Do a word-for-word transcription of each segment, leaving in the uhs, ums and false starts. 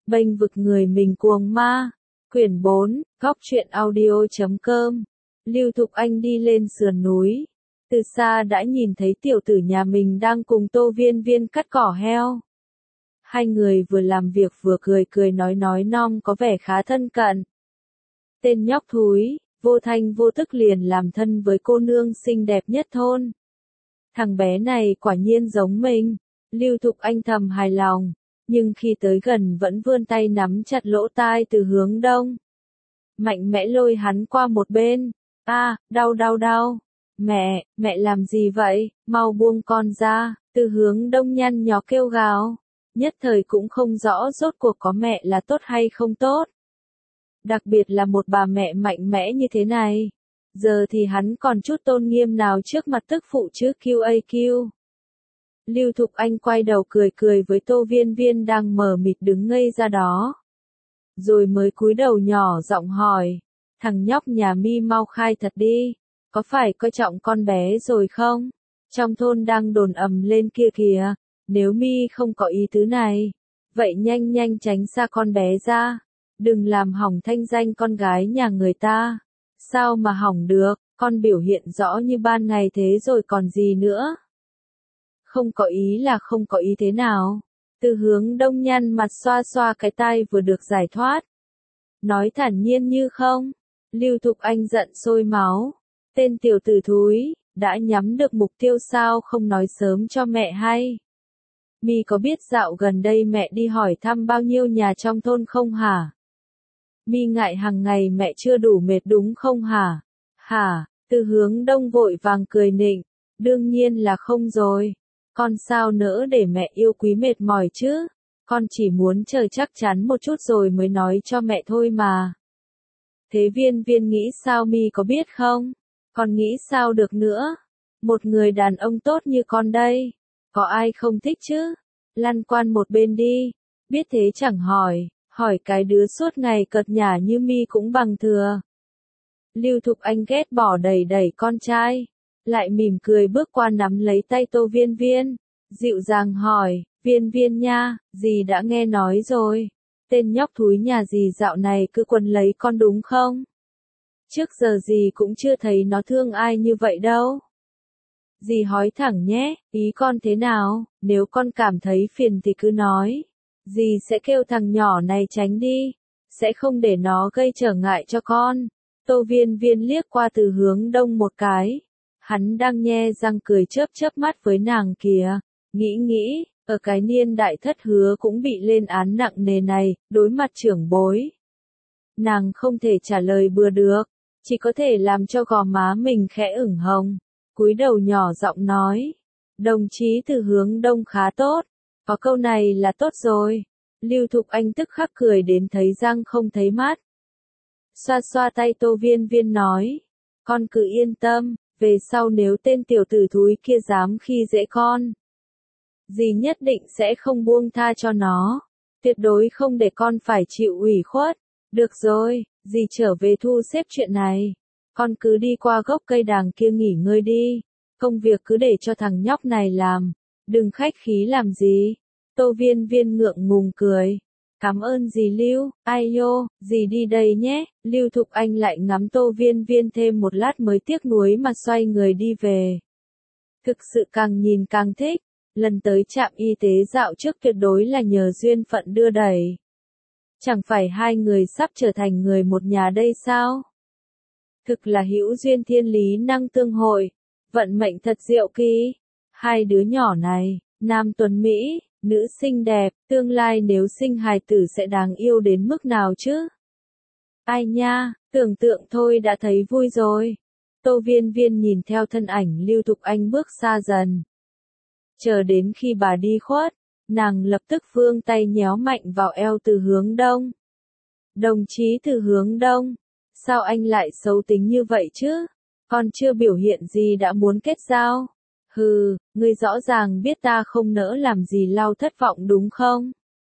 Bênh vực người mình cuồng ma. Quyển bốn, góc truyện audio.com. Lưu Thục Anh đi lên sườn núi. Từ xa đã nhìn thấy tiểu tử nhà mình đang cùng Tô Viên Viên cắt cỏ heo. Hai người vừa làm việc vừa cười cười nói nói non có vẻ khá thân cận. Tên nhóc thúi, vô thanh vô tức liền làm thân với cô nương xinh đẹp nhất thôn. Thằng bé này quả nhiên giống mình. Lưu Thục Anh thầm hài lòng, nhưng khi tới gần vẫn vươn tay nắm chặt lỗ tai Từ Hướng Đông. Mạnh mẽ lôi hắn qua một bên. A, à, đau đau đau. Mẹ, mẹ làm gì vậy, mau buông con ra. Từ Hướng Đông nhăn nhó kêu gào. Nhất thời cũng không rõ rốt cuộc có mẹ là tốt hay không tốt. Đặc biệt là một bà mẹ mạnh mẽ như thế này. Giờ thì hắn còn chút tôn nghiêm nào trước mặt tức phụ chứ quy a quy. Lưu Thục Anh quay đầu cười cười với Tô Viên Viên đang mờ mịt đứng ngây ra đó. Rồi mới cúi đầu nhỏ giọng hỏi. Thằng nhóc nhà mi mau khai thật đi. Có phải coi trọng con bé rồi không? Trong thôn đang đồn ầm lên kia kìa. Nếu mi không có ý tứ này, vậy nhanh nhanh tránh xa con bé ra. Đừng làm hỏng thanh danh con gái nhà người ta. Sao mà hỏng được, con biểu hiện rõ như ban ngày thế rồi còn gì nữa. Không có ý là không có ý thế nào. Từ Hướng Đông nhăn mặt xoa xoa cái tai vừa được giải thoát. Nói thản nhiên như không. Lưu Thục Anh giận sôi máu. Tên tiểu tử thúi, đã nhắm được mục tiêu sao không nói sớm cho mẹ hay. Mi có biết dạo gần đây mẹ đi hỏi thăm bao nhiêu nhà trong thôn không hả? Mi ngại hàng ngày mẹ chưa đủ mệt đúng không hả? Hả? Từ Hướng Đông vội vàng cười nịnh. Đương nhiên là không rồi. Con sao nỡ để mẹ yêu quý mệt mỏi chứ? Con chỉ muốn chờ chắc chắn một chút rồi mới nói cho mẹ thôi mà. Thế Viên Viên nghĩ sao mi có biết không? Con nghĩ sao được nữa? Một người đàn ông tốt như con đây. Có ai không thích chứ? Lăn quan một bên đi. Biết thế chẳng hỏi. Hỏi cái đứa suốt ngày cợt nhả như mi cũng bằng thừa. Lưu Thục Anh ghét bỏ đẩy đẩy con trai. Lại mỉm cười bước qua nắm lấy tay Tô Viên Viên. Dịu dàng hỏi, Viên Viên nha, dì đã nghe nói rồi. Tên nhóc thúi nhà dì dạo này cứ quấn lấy con đúng không? Trước giờ dì cũng chưa thấy nó thương ai như vậy đâu. Dì hỏi thẳng nhé, ý con thế nào, nếu con cảm thấy phiền thì cứ nói. Dì sẽ kêu thằng nhỏ này tránh đi, sẽ không để nó gây trở ngại cho con. Tô Viên Viên liếc qua Từ Hướng Đông một cái. Hắn đang nhe răng cười chớp chớp mắt với nàng kìa. Nghĩ nghĩ, ở cái niên đại Thất Hứa cũng bị lên án nặng nề này, đối mặt trưởng bối. Nàng không thể trả lời bừa được, chỉ có thể làm cho gò má mình khẽ ửng hồng. Cúi đầu nhỏ giọng nói, đồng chí Từ Hướng Đông khá tốt, có câu này là tốt rồi. Lưu Thục Anh tức khắc cười đến thấy răng không thấy mắt. Xoa xoa tay Tô Viên Viên nói, con cứ yên tâm, về sau nếu tên tiểu tử thúi kia dám khi dễ con, dì nhất định sẽ không buông tha cho nó, tuyệt đối không để con phải chịu ủy khuất. Được rồi, dì trở về thu xếp chuyện này. Con cứ đi qua gốc cây đàng kia nghỉ ngơi đi. Công việc cứ để cho thằng nhóc này làm. Đừng khách khí làm gì. Tô Viên Viên ngượng ngùng cười. Cảm ơn dì Lưu, ai nhô, dì đi đây nhé. Lưu Thục Anh lại ngắm Tô Viên Viên thêm một lát mới tiếc nuối mà xoay người đi về. Thực sự càng nhìn càng thích. Lần tới trạm y tế dạo trước tuyệt đối là nhờ duyên phận đưa đẩy. Chẳng phải hai người sắp trở thành người một nhà đây sao? Thực là hữu duyên thiên lý năng tương hội, vận mệnh thật diệu kỳ. Hai đứa nhỏ này, nam tuấn Mỹ, nữ xinh đẹp, tương lai nếu sinh hài tử sẽ đáng yêu đến mức nào chứ? Ai nha, tưởng tượng thôi đã thấy vui rồi. Tô Viên Viên nhìn theo thân ảnh Lưu Thục Anh bước xa dần. Chờ đến khi bà đi khuất, nàng lập tức vươn tay nhéo mạnh vào eo Từ Hướng Đông. Đồng chí Từ Hướng Đông, sao anh lại xấu tính như vậy chứ? Con chưa biểu hiện gì đã muốn kết giao. Hừ, ngươi rõ ràng biết ta không nỡ làm gì lau thất vọng đúng không?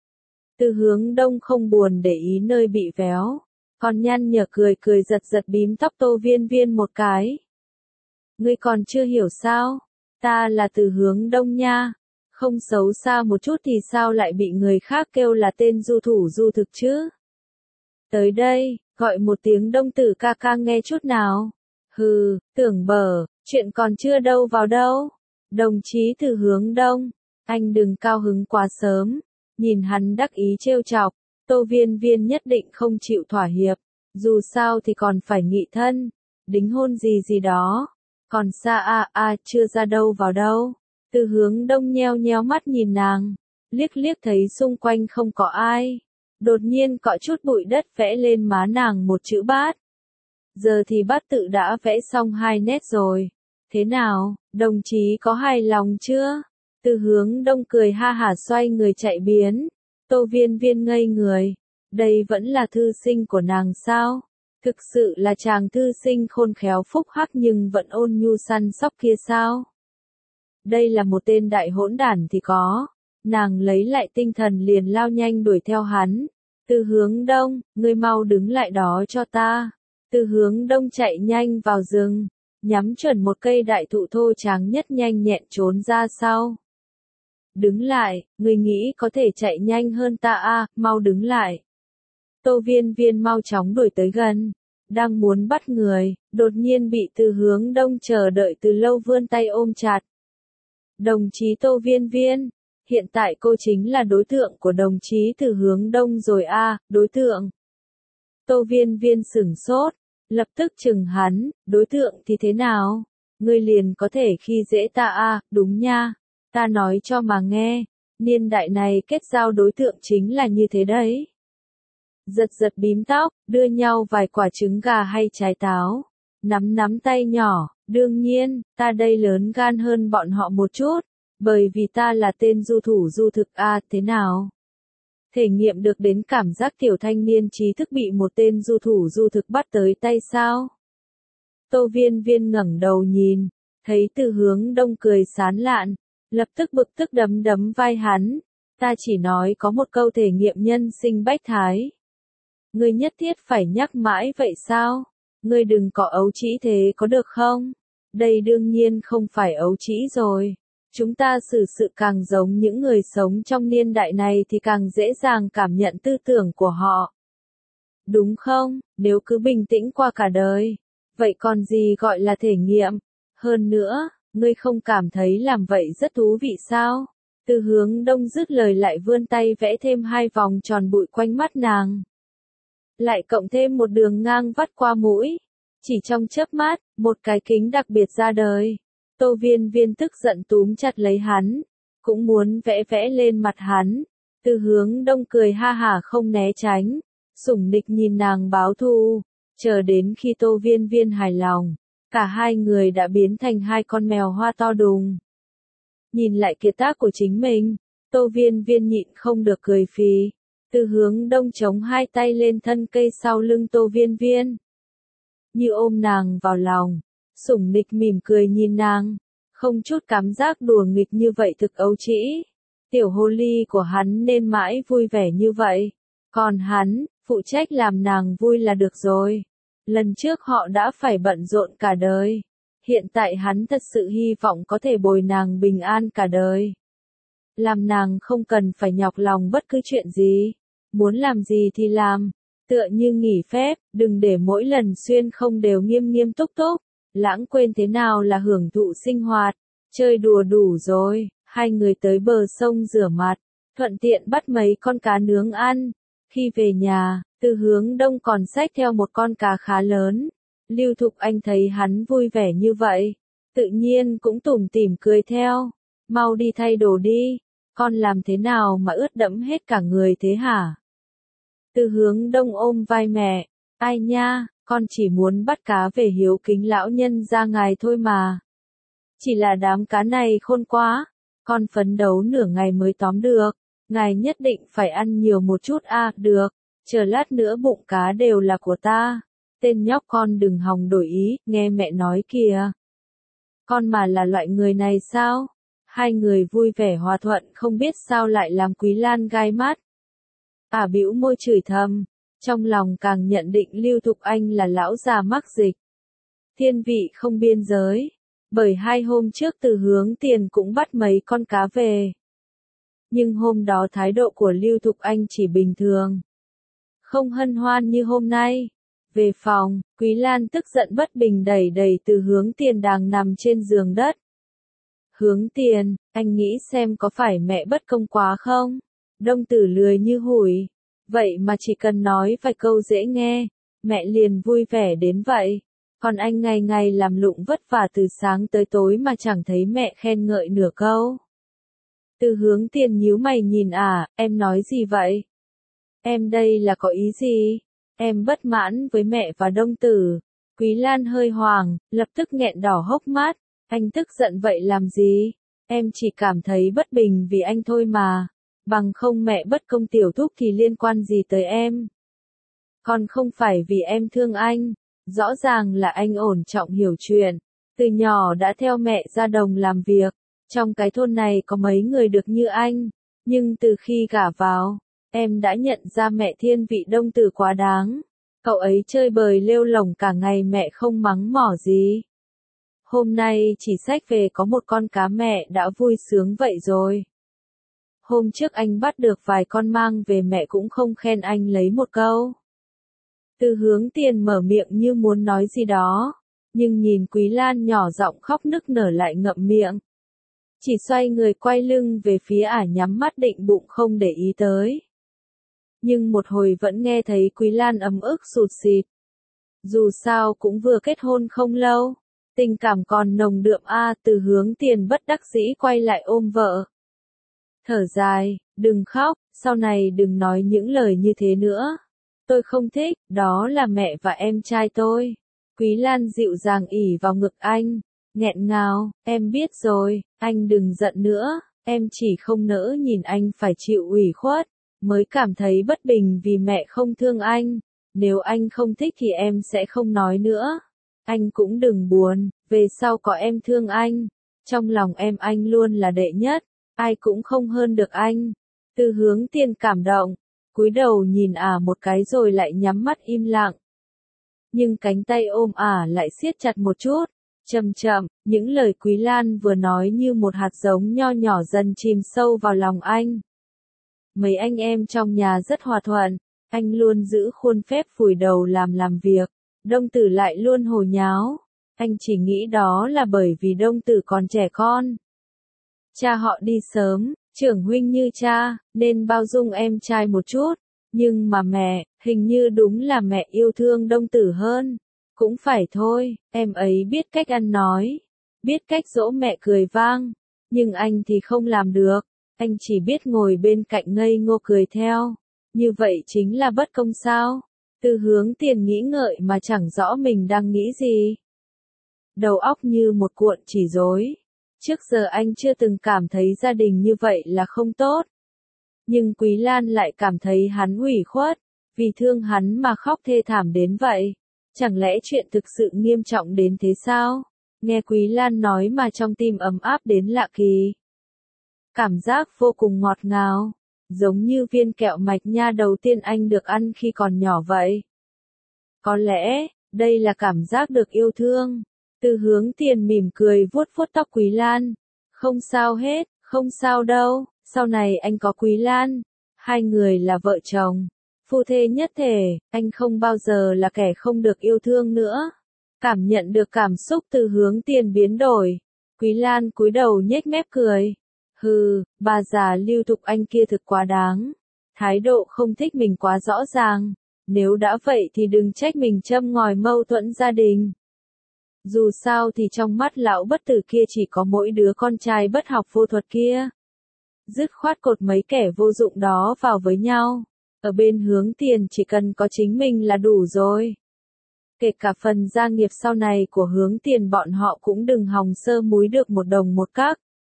Từ Hướng Đông không buồn để ý nơi bị véo. Còn nhăn nhở cười cười giật giật bím tóc Tô Viên Viên một cái. Ngươi còn chưa hiểu sao? Ta là Từ Hướng Đông nha. Không xấu xa một chút thì sao lại bị người khác kêu là tên du thủ du thực chứ? Tới đây, gọi một tiếng Đông Tử ca ca nghe chút nào. Hừ, tưởng bở, chuyện còn chưa đâu vào đâu. Đồng chí Từ Hướng Đông, anh đừng cao hứng quá sớm. Nhìn hắn đắc ý trêu chọc, Tô Viên Viên nhất định không chịu thỏa hiệp. Dù sao thì còn phải nghị thân, đính hôn gì gì đó. Còn xa a a chưa ra đâu vào đâu. Từ Hướng Đông nheo nheo mắt nhìn nàng, liếc liếc thấy xung quanh không có ai. Đột nhiên cọ chút bụi đất vẽ lên má nàng một chữ bát. Giờ thì bát tự đã vẽ xong hai nét rồi. Thế nào, đồng chí có hài lòng chưa? Từ Hướng Đông cười ha hả xoay người chạy biến. Tô Viên Viên ngây người. Đây vẫn là thư sinh của nàng sao? Thực sự là chàng thư sinh khôn khéo phúc hắc nhưng vẫn ôn nhu săn sóc kia sao? Đây là một tên đại hỗn đản thì có. Nàng lấy lại tinh thần liền lao nhanh đuổi theo hắn. Từ Hướng Đông, ngươi mau đứng lại đó cho ta. Từ Hướng Đông chạy nhanh vào rừng, nhắm chuẩn một cây đại thụ thô tráng nhất nhanh nhẹn trốn ra sau. Đứng lại, ngươi nghĩ có thể chạy nhanh hơn ta à, mau đứng lại. Tô Viên Viên mau chóng đuổi tới gần, đang muốn bắt người, đột nhiên bị Từ Hướng Đông chờ đợi từ lâu vươn tay ôm chặt. Đồng chí Tô Viên Viên, hiện tại cô chính là đối tượng của đồng chí Từ Hướng Đông rồi a, à, đối tượng. Tô Viên Viên sửng sốt, lập tức chừng hắn, đối tượng thì thế nào? Ngươi liền có thể khi dễ ta a, à, đúng nha, ta nói cho mà nghe, niên đại này kết giao đối tượng chính là như thế đấy. Giật giật bím tóc, đưa nhau vài quả trứng gà hay trái táo, nắm nắm tay nhỏ, đương nhiên, ta đây lớn gan hơn bọn họ một chút, bởi vì ta là tên du thủ du thực a, à, thế nào? Thể nghiệm được đến cảm giác tiểu thanh niên trí thức bị một tên du thủ du thực bắt tới tay sao? Tô Viên Viên ngẩng đầu nhìn, thấy Từ Hướng Đông cười sán lạn, lập tức bực tức đấm đấm vai hắn, ta chỉ nói có một câu thể nghiệm nhân sinh bách thái. Ngươi nhất thiết phải nhắc mãi vậy sao? Ngươi đừng có ấu trĩ thế có được không? Đây đương nhiên không phải ấu trĩ rồi. Chúng ta xử sự càng giống những người sống trong niên đại này thì càng dễ dàng cảm nhận tư tưởng của họ. Đúng không? Nếu cứ bình tĩnh qua cả đời, vậy còn gì gọi là thể nghiệm? Hơn nữa, ngươi không cảm thấy làm vậy rất thú vị sao? Từ Hướng Đông dứt lời lại vươn tay vẽ thêm hai vòng tròn bụi quanh mắt nàng. Lại cộng thêm một đường ngang vắt qua mũi. Chỉ trong chớp mắt, một cái kính đặc biệt ra đời. Tô Viên Viên tức giận túm chặt lấy hắn, cũng muốn vẽ vẽ lên mặt hắn. Từ Hướng Đông cười ha hả không né tránh, sủng nịch nhìn nàng báo thù, chờ đến khi Tô Viên Viên hài lòng, cả hai người đã biến thành hai con mèo hoa to đùng. Nhìn lại kiệt tác của chính mình, Tô Viên Viên nhịn không được cười phì. Từ Hướng Đông chống hai tay lên thân cây sau lưng Tô Viên Viên, như ôm nàng vào lòng. Sủng nịch mỉm cười nhìn nàng, không chút cảm giác đùa nghịch như vậy thực ấu trĩ. Tiểu hồ ly của hắn nên mãi vui vẻ như vậy. Còn hắn, phụ trách làm nàng vui là được rồi. Lần trước họ đã phải bận rộn cả đời. Hiện tại hắn thật sự hy vọng có thể bồi nàng bình an cả đời. Làm nàng không cần phải nhọc lòng bất cứ chuyện gì. Muốn làm gì thì làm. Tựa như nghỉ phép, đừng để mỗi lần xuyên không đều nghiêm nghiêm túc túc. Lãng quên thế nào là hưởng thụ sinh hoạt, chơi đùa đủ rồi, hai người tới bờ sông rửa mặt, thuận tiện bắt mấy con cá nướng ăn. Khi về nhà, Từ Hướng Đông còn xách theo một con cá khá lớn. Lưu Thục Anh thấy hắn vui vẻ như vậy, tự nhiên cũng tủm tỉm cười theo. Mau đi thay đồ đi, con làm thế nào mà ướt đẫm hết cả người thế hả? Từ Hướng Đông ôm vai mẹ, ai nha. Con chỉ muốn bắt cá về hiếu kính lão nhân ra ngài thôi mà. Chỉ là đám cá này khôn quá, con phấn đấu nửa ngày mới tóm được, ngài nhất định phải ăn nhiều một chút a, à, được, chờ lát nữa bụng cá đều là của ta. Tên nhóc con đừng hòng đổi ý, nghe mẹ nói kìa. Con mà là loại người này sao? Hai người vui vẻ hòa thuận không biết sao lại làm Quý Lan gai mắt. À bĩu môi chửi thầm. Trong lòng càng nhận định Lưu Thục Anh là lão già mắc dịch. Thiên vị không biên giới. Bởi hai hôm trước Từ Hướng Tiền cũng bắt mấy con cá về. Nhưng hôm đó thái độ của Lưu Thục Anh chỉ bình thường. Không hân hoan như hôm nay. Về phòng, Quý Lan tức giận bất bình đẩy đẩy Từ Hướng Tiền đang nằm trên giường đất. Hướng Tiền, anh nghĩ xem có phải mẹ bất công quá không? Đông Tử lười như hủi. Vậy mà chỉ cần nói vài câu dễ nghe, mẹ liền vui vẻ đến vậy. Còn anh ngày ngày làm lụng vất vả từ sáng tới tối mà chẳng thấy mẹ khen ngợi nửa câu. Từ Hướng Tiền nhíu mày nhìn à, em nói gì vậy? Em đây là có ý gì? Em bất mãn với mẹ và Đông Tử. Quý Lan hơi hoảng, lập tức nghẹn đỏ hốc mắt. Anh tức giận vậy làm gì? Em chỉ cảm thấy bất bình vì anh thôi mà. Bằng không mẹ bất công tiểu thúc thì liên quan gì tới em? Còn không phải vì em thương anh. Rõ ràng là anh ổn trọng hiểu chuyện. Từ nhỏ đã theo mẹ ra đồng làm việc. Trong cái thôn này có mấy người được như anh. Nhưng từ khi gả vào, em đã nhận ra mẹ thiên vị Đông Tử quá đáng. Cậu ấy chơi bời lêu lổng cả ngày mẹ không mắng mỏ gì. Hôm nay chỉ xách về có một con cá mẹ đã vui sướng vậy rồi. Hôm trước anh bắt được vài con mang về mẹ cũng không khen anh lấy một câu. Từ Hướng Tiền mở miệng như muốn nói gì đó, nhưng nhìn Quý Lan nhỏ giọng khóc nức nở lại ngậm miệng. Chỉ xoay người quay lưng về phía ả nhắm mắt định bụng không để ý tới. Nhưng một hồi vẫn nghe thấy Quý Lan ấm ức sụt sịt. Dù sao cũng vừa kết hôn không lâu, tình cảm còn nồng đượm a. Từ Hướng Tiền bất đắc dĩ quay lại ôm vợ. Thở dài, đừng khóc, sau này đừng nói những lời như thế nữa. Tôi không thích, đó là mẹ và em trai tôi. Quý Lan dịu dàng ỉ vào ngực anh, nghẹn ngào, em biết rồi, anh đừng giận nữa, em chỉ không nỡ nhìn anh phải chịu ủy khuất, mới cảm thấy bất bình vì mẹ không thương anh. Nếu anh không thích thì em sẽ không nói nữa. Anh cũng đừng buồn, về sau có em thương anh. Trong lòng em anh luôn là đệ nhất, ai cũng không hơn được anh. Từ Hướng Tiền cảm động, cúi đầu nhìn ả một cái rồi lại nhắm mắt im lặng. Nhưng cánh tay ôm ả lại siết chặt một chút. Chậm chậm, những lời Quý Lan vừa nói như một hạt giống nho nhỏ dần chìm sâu vào lòng anh. Mấy anh em trong nhà rất hòa thuận, anh luôn giữ khuôn phép phủi đầu làm làm việc, Đông Tử lại luôn hồ nháo. Anh chỉ nghĩ đó là bởi vì Đông Tử còn trẻ con. Cha họ đi sớm, trưởng huynh như cha, nên bao dung em trai một chút. Nhưng mà mẹ, hình như đúng là mẹ yêu thương Đông Tử hơn. Cũng phải thôi, em ấy biết cách ăn nói, biết cách dỗ mẹ cười vang. Nhưng anh thì không làm được, anh chỉ biết ngồi bên cạnh ngây ngô cười theo. Như vậy chính là bất công sao? Từ Hướng Tiền nghĩ ngợi mà chẳng rõ mình đang nghĩ gì. Đầu óc như một cuộn chỉ rối. Trước giờ anh chưa từng cảm thấy gia đình như vậy là không tốt. Nhưng Quý Lan lại cảm thấy hắn ủy khuất, vì thương hắn mà khóc thê thảm đến vậy. Chẳng lẽ chuyện thực sự nghiêm trọng đến thế sao? Nghe Quý Lan nói mà trong tim ấm áp đến lạ kỳ. Cảm giác vô cùng ngọt ngào, giống như viên kẹo mạch nha đầu tiên anh được ăn khi còn nhỏ vậy. Có lẽ, đây là cảm giác được yêu thương. Từ Hướng Tiền mỉm cười vuốt vuốt tóc Quý Lan. Không sao hết, không sao đâu, sau này anh có Quý Lan. Hai người là vợ chồng, phu thê nhất thể, anh không bao giờ là kẻ không được yêu thương nữa. Cảm nhận được cảm xúc Từ Hướng Tiền biến đổi. Quý Lan cúi đầu nhếch mép cười. Hừ, bà già Lưu Thục Anh kia thực quá đáng. Thái độ không thích mình quá rõ ràng. Nếu đã vậy thì đừng trách mình châm ngòi mâu thuẫn gia đình. Dù sao thì trong mắt lão bất tử kia chỉ có mỗi đứa con trai bất học vô thuật kia. Dứt khoát cột mấy kẻ vô dụng đó vào với nhau. Ở bên Hướng Tiền chỉ cần có chính mình là đủ rồi. Kể cả phần gia nghiệp sau này của Hướng Tiền bọn họ cũng đừng hòng sơ múi được một đồng một các.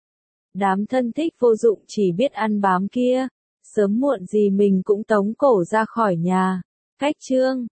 Đám thân thích vô dụng chỉ biết ăn bám kia, sớm muộn gì mình cũng tống cổ ra khỏi nhà. Cách chương